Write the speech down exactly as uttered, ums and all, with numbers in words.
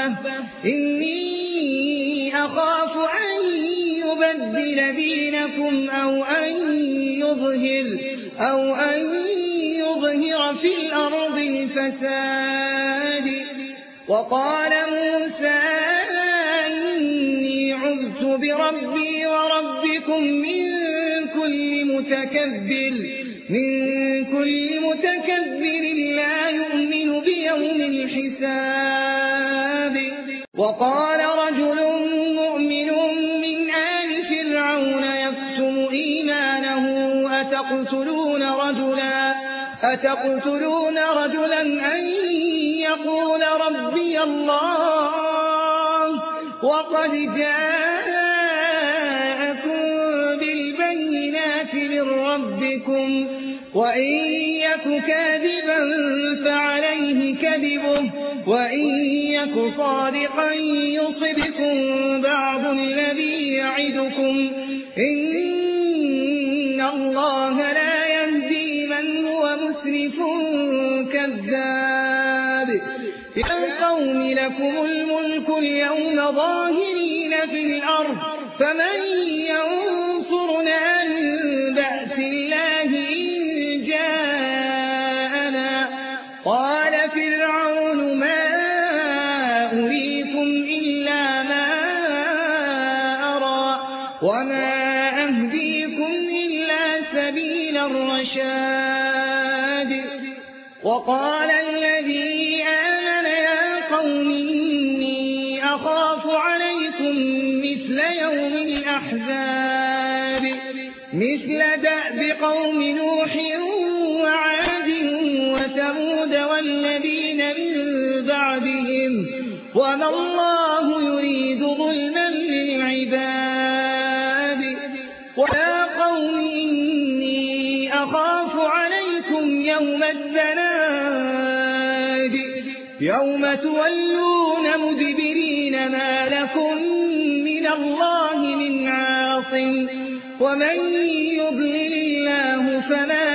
ربه إني أخاف أن يبدل دينكم أو أن يظهر, أو أن يظهر في الأرض الفساد. وقال موسى إني عذت بربي وربكم من كل متكبر من كل متكبر لا يؤمن بيوم الحساب. وقال رجل مؤمن من آل فرعون يكتم إيمانه أتقتلون رجلا, أتقتلون رجلا أن يقول ربي الله وقد جاءكم بالبينات من ربكم وإن يك كاذبا فعليه كذبه وإن يك صادقا يصبكم بعض الذي يعدكم إن الله لا يهدي من هو مسرف كذاب. يا قوم لكم الملك اليوم ظاهرين في الأرض فمن ينصرنا من بأس الله إن جاءنا. قال فرعون ما أريكم إلا ما أرى وما أهديكم إلا سبيل الرشاد. وقال الذي آمن يا قوم إني أخاف عليكم مثل يوم الأحزاب مثل دأب قوم نوح وعاد وثمود والذين من بعدهم وما الله يريد ظلما للعباد. ويا قوم إني أخاف عليكم يوم التناد يوم تولون مدبرين ما لكم من الله من عاصم ومن يضلل الله فما